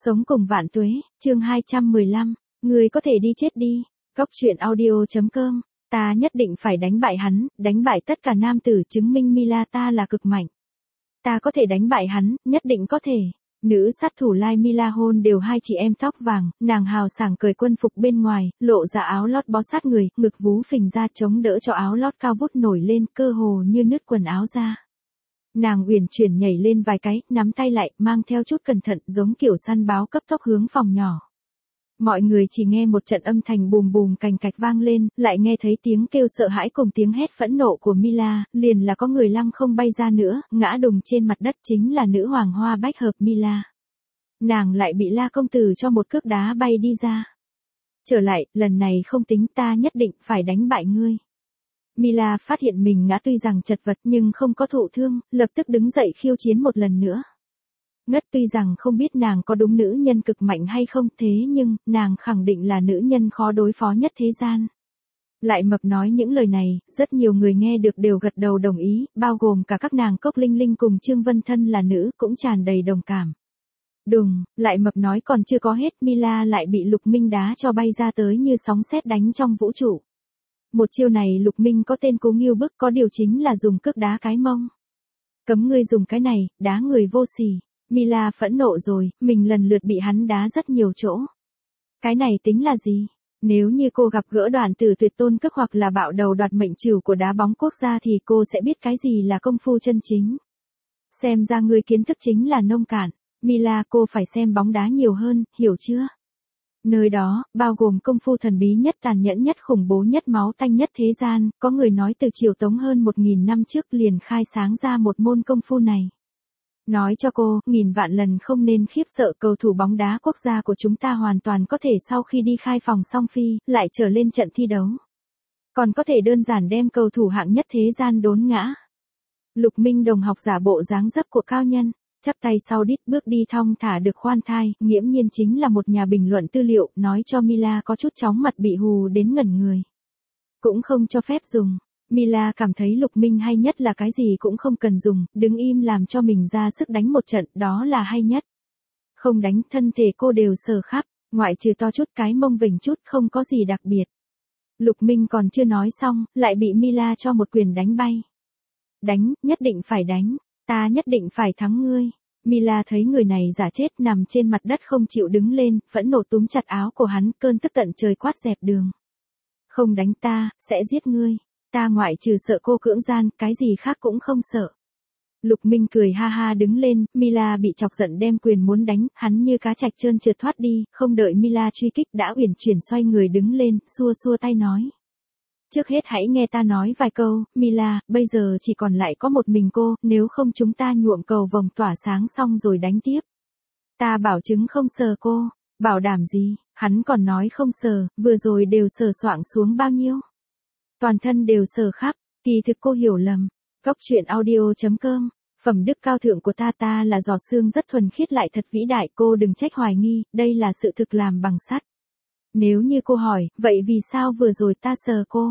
Sống cùng vạn tuế, chương 215, người có thể đi chết đi. Góc truyện audio.com, ta nhất định phải đánh bại hắn, đánh bại tất cả nam tử, chứng minh Mila ta là cực mạnh. Ta có thể đánh bại hắn, nhất định có thể. Nữ sát thủ Lai Mila hôn đều hai chị em tóc vàng, nàng hào sảng cởi quân phục bên ngoài, lộ ra áo lót bó sát người, ngực vú phình ra chống đỡ cho áo lót cao vút nổi lên, cơ hồ như nứt quần áo ra. Nàng uyển chuyển nhảy lên vài cái, nắm tay lại, mang theo chút cẩn thận, giống kiểu săn báo cấp tốc hướng phòng nhỏ. Mọi người chỉ nghe một trận âm thanh bùm bùm cành cạch vang lên, lại nghe thấy tiếng kêu sợ hãi cùng tiếng hét phẫn nộ của Mila, liền là có người lăng không bay ra nữa, ngã đùng trên mặt đất, chính là nữ hoàng hoa bách hợp Mila. Nàng lại bị La công tử cho một cước đá bay đi ra. Trở lại, lần này không tính, ta nhất định phải đánh bại ngươi. Mila phát hiện mình ngã, tuy rằng chật vật nhưng không có thụ thương, lập tức đứng dậy khiêu chiến một lần nữa. Ngất tuy rằng không biết nàng có đúng nữ nhân cực mạnh hay không, thế nhưng, nàng khẳng định là nữ nhân khó đối phó nhất thế gian. Lại mập nói những lời này, rất nhiều người nghe được đều gật đầu đồng ý, bao gồm cả các nàng Cốc Linh Linh cùng Trương Vân Thân là nữ, cũng tràn đầy đồng cảm. Đùng, lại mập nói còn chưa có hết, Mila lại bị Lục Minh đá cho bay ra tới như sóng sét đánh trong vũ trụ. Một chiêu này Lục Minh có tên Cố Nghiêu Bức, có điều chính là dùng cước đá cái mông. Cấm ngươi dùng cái này, đá người vô sỉ. Mila phẫn nộ rồi, mình lần lượt bị hắn đá rất nhiều chỗ. Cái này tính là gì? Nếu như cô gặp gỡ Đoàn Tử Tuyệt Tôn Cước hoặc là bạo đầu đoạt mệnh trừu của đá bóng quốc gia thì cô sẽ biết cái gì là công phu chân chính. Xem ra ngươi kiến thức chính là nông cạn. Mila, cô phải xem bóng đá nhiều hơn, hiểu chưa? Nơi đó, bao gồm công phu thần bí nhất, tàn nhẫn nhất, khủng bố nhất, máu tanh nhất thế gian, có người nói từ triều Tống hơn 1000 năm trước liền khai sáng ra một môn công phu này. Nói cho cô, 1000 vạn lần không nên khiếp sợ, cầu thủ bóng đá quốc gia của chúng ta hoàn toàn có thể sau khi đi khai phòng xong phi, lại trở lên trận thi đấu. Còn có thể đơn giản đem cầu thủ hạng nhất thế gian đốn ngã. Lục Minh đồng học giả bộ dáng dấp của cao nhân, chắp tay sau đít bước đi thong thả được khoan thai, nghiễm nhiên chính là một nhà bình luận tư liệu, nói cho Mila có chút chóng mặt bị hù đến ngẩn người. Cũng không cho phép dùng. Mila cảm thấy Lục Minh hay nhất là cái gì cũng không cần dùng, đứng im làm cho mình ra sức đánh một trận, đó là hay nhất. Không đánh, thân thể cô đều sờ khắp, ngoại trừ to chút, cái mông vểnh chút, không có gì đặc biệt. Lục Minh còn chưa nói xong, lại bị Mila cho một quyền đánh bay. Đánh, nhất định phải đánh, ta nhất định phải thắng ngươi. Mila thấy người này giả chết nằm trên mặt đất không chịu đứng lên, phẫn nộ túm chặt áo của hắn, cơn tức tận trời quát dẹp đường. Không đánh ta, sẽ giết ngươi. Ta ngoại trừ sợ cô cưỡng gian, cái gì khác cũng không sợ. Lục Minh cười ha ha đứng lên, Mila bị chọc giận đem quyền muốn đánh, hắn như cá trạch trơn trượt thoát đi, không đợi Mila truy kích đã uyển chuyển xoay người đứng lên, xua xua tay nói. Trước hết hãy nghe ta nói vài câu, Mila, bây giờ chỉ còn lại có một mình cô, nếu không chúng ta nhuộm cầu vồng tỏa sáng xong rồi đánh tiếp. Ta bảo chứng không sờ cô, bảo đảm gì, hắn còn nói không sờ, vừa rồi đều sờ soạng xuống bao nhiêu. Toàn thân đều sờ khắp, kỳ thực cô hiểu lầm. Góc truyện audio.com, phẩm đức cao thượng của ta là giọt xương rất thuần khiết lại thật vĩ đại, cô đừng trách hoài nghi, đây là sự thực làm bằng sắt. Nếu như cô hỏi, vậy vì sao vừa rồi ta sờ cô?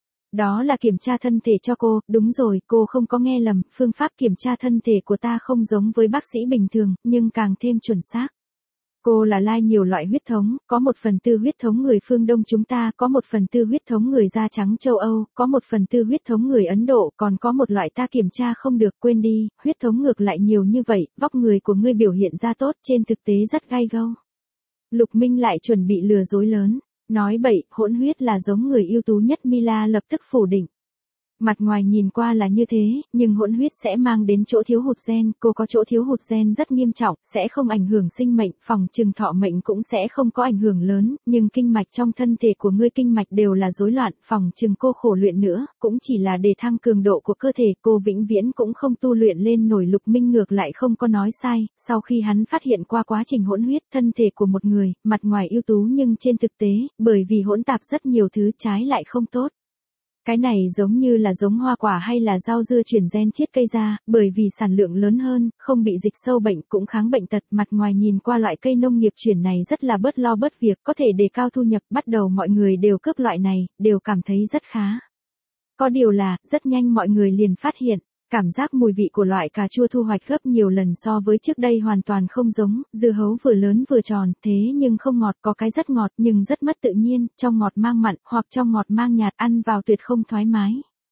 Đó là kiểm tra thân thể cho cô, đúng rồi, cô không có nghe lầm, phương pháp kiểm tra thân thể của ta không giống với bác sĩ bình thường, nhưng càng thêm chuẩn xác. Cô là lai nhiều loại huyết thống, có 1/4 huyết thống người phương Đông chúng ta, có 1/4 huyết thống người da trắng châu Âu, có 1/4 huyết thống người Ấn Độ, còn có một loại ta kiểm tra không được, quên đi, huyết thống ngược lại nhiều như vậy, vóc người của ngươi biểu hiện ra tốt, trên thực tế rất gai gâu. Lục Minh lại chuẩn bị lừa dối lớn, nói bậy, hỗn huyết là giống người ưu tú nhất, Mila lập tức phủ định. Mặt ngoài nhìn qua là như thế, nhưng hỗn huyết sẽ mang đến chỗ thiếu hụt gen, cô có chỗ thiếu hụt gen rất nghiêm trọng, sẽ không ảnh hưởng sinh mệnh, phòng trừng thọ mệnh cũng sẽ không có ảnh hưởng lớn, nhưng kinh mạch trong thân thể của ngươi kinh mạch đều là rối loạn, phòng trừng cô khổ luyện nữa, cũng chỉ là để thăng cường độ của cơ thể, cô vĩnh viễn cũng không tu luyện lên nổi. Lục Minh ngược lại không có nói sai, sau khi hắn phát hiện qua quá trình hỗn huyết, thân thể của một người, mặt ngoài ưu tú nhưng trên thực tế, bởi vì hỗn tạp rất nhiều thứ trái lại không tốt. Cái này giống như là giống hoa quả hay là rau dưa chuyển gen chiết cây ra, bởi vì sản lượng lớn hơn, không bị dịch sâu bệnh cũng kháng bệnh tật, mặt ngoài nhìn qua loại cây nông nghiệp chuyển này rất là bớt lo bớt việc, có thể đề cao thu nhập, bắt đầu mọi người đều cướp loại này, đều cảm thấy rất khá. Có điều là, rất nhanh mọi người liền phát hiện, Cảm giác mùi vị của loại cà chua thu hoạch gấp nhiều lần so với trước đây hoàn toàn không giống, dưa hấu vừa lớn vừa tròn, thế nhưng không ngọt, có cái rất ngọt nhưng rất mất tự nhiên, trong ngọt mang mặn, hoặc trong ngọt mang nhạt, ăn vào tuyệt không thoải mái.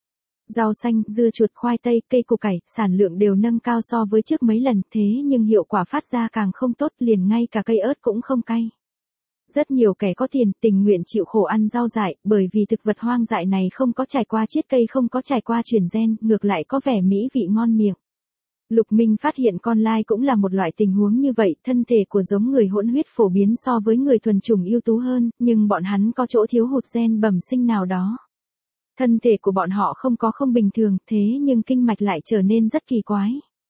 Rau xanh, dưa chuột, khoai tây, cây củ cải, sản lượng đều nâng cao so với trước mấy lần, thế nhưng hiệu quả phát ra càng không tốt, liền ngay cả cây ớt cũng không cay. Rất nhiều kẻ có tiền tình nguyện chịu khổ ăn rau dại, bởi vì thực vật hoang dại này không có trải qua chiết cây, không có trải qua chuyển gen, ngược lại có vẻ mỹ vị ngon miệng. Lục Minh phát hiện con lai cũng là một loại tình huống như vậy, thân thể của giống người hỗn huyết phổ biến so với người thuần chủng ưu tú hơn, nhưng bọn hắn có chỗ thiếu hụt gen bẩm sinh nào đó. Thân thể của bọn họ không bình thường, thế nhưng kinh mạch lại trở nên rất kỳ quái.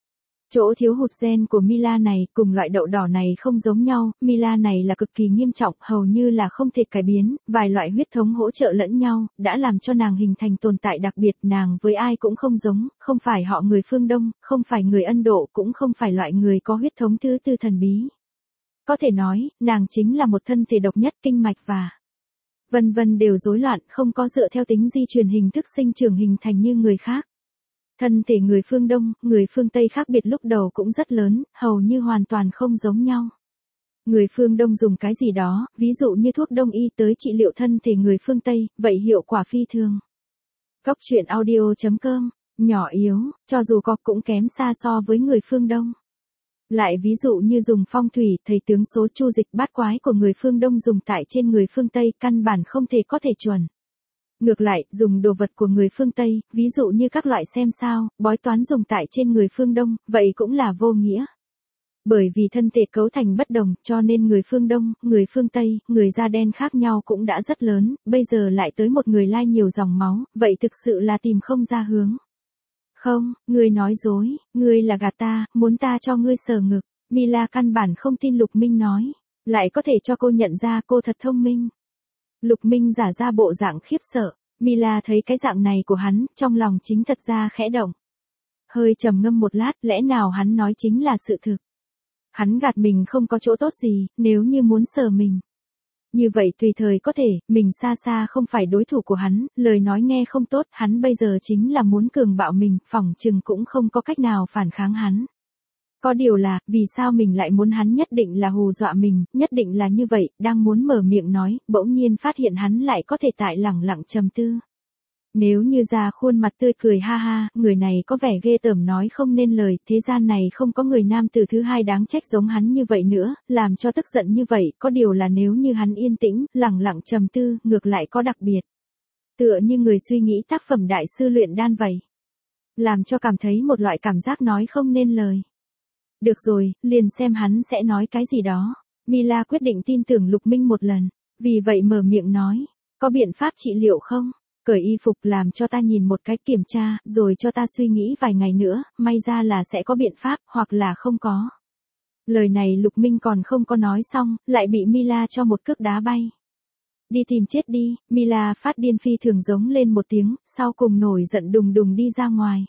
Chỗ thiếu hụt gen của Mila này cùng loại đậu đỏ này không giống nhau, Mila này là cực kỳ nghiêm trọng, hầu như là không thể cải biến, vài loại huyết thống hỗ trợ lẫn nhau, đã làm cho nàng hình thành tồn tại đặc biệt, nàng với ai cũng không giống, không phải họ người phương Đông, không phải người Ấn Độ, cũng không phải loại người có huyết thống thứ tư thần bí. Có thể nói, nàng chính là một thân thể độc nhất, kinh mạch và vân vân đều rối loạn, không có dựa theo tính di truyền hình thức sinh trưởng hình thành như người khác. Thân thể người phương Đông, người phương Tây khác biệt lúc đầu cũng rất lớn, hầu như hoàn toàn không giống nhau. Người phương Đông dùng cái gì đó, ví dụ như thuốc đông y tới trị liệu thân thể người phương Tây, vậy hiệu quả phi thường. Góc truyện audio.com, nhỏ yếu, cho dù có cũng kém xa so với người phương Đông. Lại ví dụ như dùng phong thủy, thầy tướng số chu dịch bát quái của người phương Đông dùng tại trên người phương Tây, căn bản không thể có thể chuẩn. Ngược lại, dùng đồ vật của người phương Tây, ví dụ như các loại xem sao, bói toán dùng tại trên người phương Đông, vậy cũng là vô nghĩa. Bởi vì thân thể cấu thành bất đồng, cho nên người phương Đông, người phương Tây, người da đen khác nhau cũng đã rất lớn, bây giờ lại tới một người lai nhiều dòng máu, vậy thực sự là tìm không ra hướng. Không, ngươi nói dối, ngươi là gạt ta, muốn ta cho ngươi sờ ngực. Mila căn bản không tin Lục Minh nói, lại có thể cho cô nhận ra cô thật thông minh. Lục Minh giả ra bộ dạng khiếp sợ, Mila thấy cái dạng này của hắn, trong lòng chính thật ra khẽ động. Hơi trầm ngâm một lát, lẽ nào hắn nói chính là sự thực. Hắn gạt mình không có chỗ tốt gì, nếu như muốn sờ mình. Như vậy tùy thời có thể, mình xa xa không phải đối thủ của hắn, lời nói nghe không tốt, hắn bây giờ chính là muốn cường bạo mình, phỏng chừng cũng không có cách nào phản kháng hắn. Có điều là, vì sao mình lại muốn hắn nhất định là hù dọa mình, nhất định là như vậy, đang muốn mở miệng nói, bỗng nhiên phát hiện hắn lại có thể tại lẳng lặng trầm tư. Nếu như ra khuôn mặt tươi cười ha ha, người này có vẻ ghê tởm nói không nên lời, thế gian này không có người nam tử thứ hai đáng trách giống hắn như vậy nữa, làm cho tức giận như vậy, có điều là nếu như hắn yên tĩnh, lẳng lặng trầm tư, ngược lại có đặc biệt. Tựa như người suy nghĩ tác phẩm đại sư luyện đan vậy. Làm cho cảm thấy một loại cảm giác nói không nên lời. Được rồi, liền xem hắn sẽ nói cái gì đó. Mila quyết định tin tưởng Lục Minh một lần, vì vậy mở miệng nói, có biện pháp trị liệu không? Cởi y phục làm cho ta nhìn một cái kiểm tra, rồi cho ta suy nghĩ vài ngày nữa, may ra là sẽ có biện pháp, hoặc là không có. Lời này Lục Minh còn không có nói xong, lại bị Mila cho một cước đá bay. Đi tìm chết đi, Mila phát điên phi thường giống lên một tiếng, sau cùng nổi giận đùng đùng đi ra ngoài.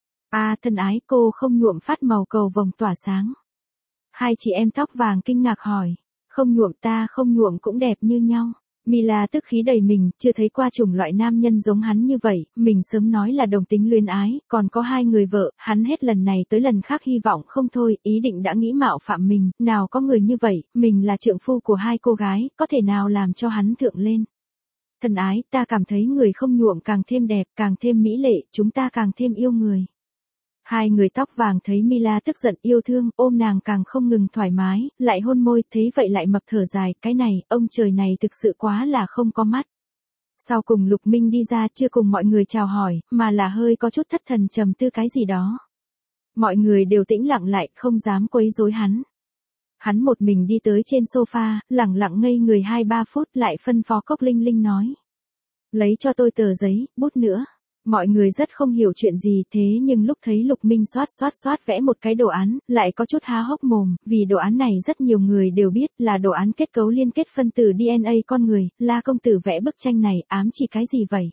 Thân ái, cô không nhuộm phát màu cầu vồng tỏa sáng. Hai chị em tóc vàng kinh ngạc hỏi, không nhuộm ta không nhuộm cũng đẹp như nhau. Mila tức khí đầy mình, chưa thấy qua chủng loại nam nhân giống hắn như vậy, mình sớm nói là đồng tính luyến ái, còn có hai người vợ, hắn hết lần này tới lần khác hy vọng không thôi, ý định đã nghĩ mạo phạm mình, nào có người như vậy, mình là trượng phu của hai cô gái, có thể nào làm cho hắn thượng lên. Thân ái, ta cảm thấy người không nhuộm càng thêm đẹp, càng thêm mỹ lệ, chúng ta càng thêm yêu người. Hai người tóc vàng thấy Mila tức giận yêu thương, ôm nàng càng không ngừng thoải mái, lại hôn môi, thấy vậy lại mập thở dài, cái này, ông trời này thực sự quá là không có mắt. Sau cùng Lục Minh đi ra chưa cùng mọi người chào hỏi, mà là hơi có chút thất thần trầm tư cái gì đó. Mọi người đều tĩnh lặng lại, không dám quấy rối hắn. Hắn một mình đi tới trên sofa, lẳng lặng ngây người 2-3 phút lại phân phó Cốc Linh Linh nói. Lấy cho tôi tờ giấy, bút nữa. Mọi người rất không hiểu chuyện gì thế nhưng lúc thấy Lục Minh xoát vẽ một cái đồ án, lại có chút há hốc mồm, vì đồ án này rất nhiều người đều biết là đồ án kết cấu liên kết phân tử DNA con người, La công tử vẽ bức tranh này ám chỉ cái gì vậy?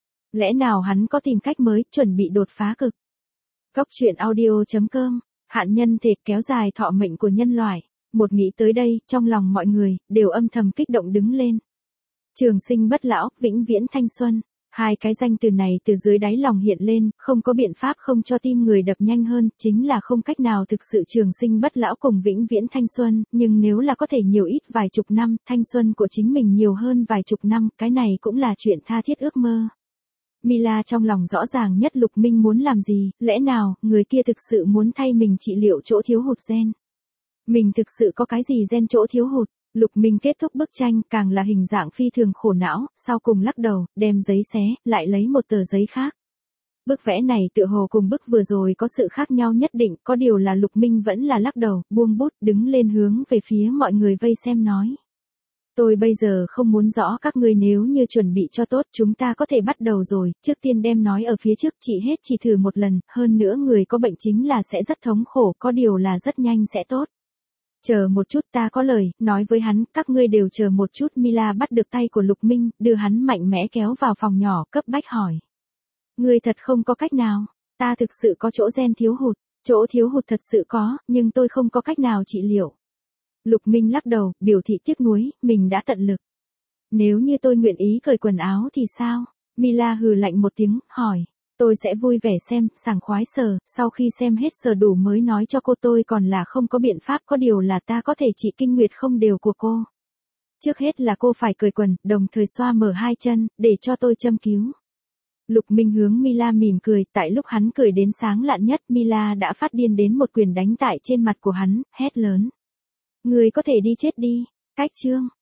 Lẽ nào hắn có tìm cách mới, chuẩn bị đột phá cực? Góc truyện audio.com, hạn nhân thể kéo dài thọ mệnh của nhân loại. Một nghĩ tới đây, trong lòng mọi người, đều âm thầm kích động đứng lên. Trường sinh bất lão, vĩnh viễn thanh xuân. Hai cái danh từ này từ dưới đáy lòng hiện lên, không có biện pháp không cho tim người đập nhanh hơn, chính là không cách nào thực sự trường sinh bất lão cùng vĩnh viễn thanh xuân, nhưng nếu là có thể nhiều ít vài chục năm, thanh xuân của chính mình nhiều hơn vài chục năm, cái này cũng là chuyện tha thiết ước mơ. Mila trong lòng rõ ràng nhất Lục Minh muốn làm gì, lẽ nào, người kia thực sự muốn thay mình trị liệu chỗ thiếu hụt gen. Mình thực sự có cái gì gen chỗ thiếu hụt. Lục Minh kết thúc bức tranh, càng là hình dạng phi thường khổ não, sau cùng lắc đầu, đem giấy xé, lại lấy một tờ giấy khác. Bức vẽ này tựa hồ cùng bức vừa rồi có sự khác nhau nhất định, có điều là Lục Minh vẫn là lắc đầu, buông bút, đứng lên hướng về phía mọi người vây xem nói. Tôi bây giờ không muốn rõ các ngươi, nếu như chuẩn bị cho tốt chúng ta có thể bắt đầu rồi, trước tiên đem nói ở phía trước chỉ hết chỉ thử một lần, hơn nữa người có bệnh chính là sẽ rất thống khổ, có điều là rất nhanh sẽ tốt. Chờ một chút, ta có lời, nói với hắn, các ngươi đều chờ một chút. Mila bắt được tay của Lục Minh, đưa hắn mạnh mẽ kéo vào phòng nhỏ, cấp bách hỏi. Ngươi thật không có cách nào, ta thực sự có chỗ gen thiếu hụt, chỗ thiếu hụt thật sự có, nhưng tôi không có cách nào trị liệu. Lục Minh lắc đầu, biểu thị tiếc nuối, mình đã tận lực. Nếu như tôi nguyện ý cởi quần áo thì sao? Mila hừ lạnh một tiếng, hỏi. Tôi sẽ vui vẻ xem, sảng khoái sờ, sau khi xem hết sờ đủ mới nói cho cô, tôi còn là không có biện pháp, có điều là ta có thể trị kinh nguyệt không đều của cô. Trước hết là cô phải cởi quần, đồng thời xoa mở hai chân, để cho tôi châm cứu. Lục Minh hướng Mila mỉm cười, tại lúc hắn cười đến sáng lạn nhất, Mila đã phát điên đến một quyền đánh tại trên mặt của hắn, hét lớn. Người có thể đi chết đi, cách chương.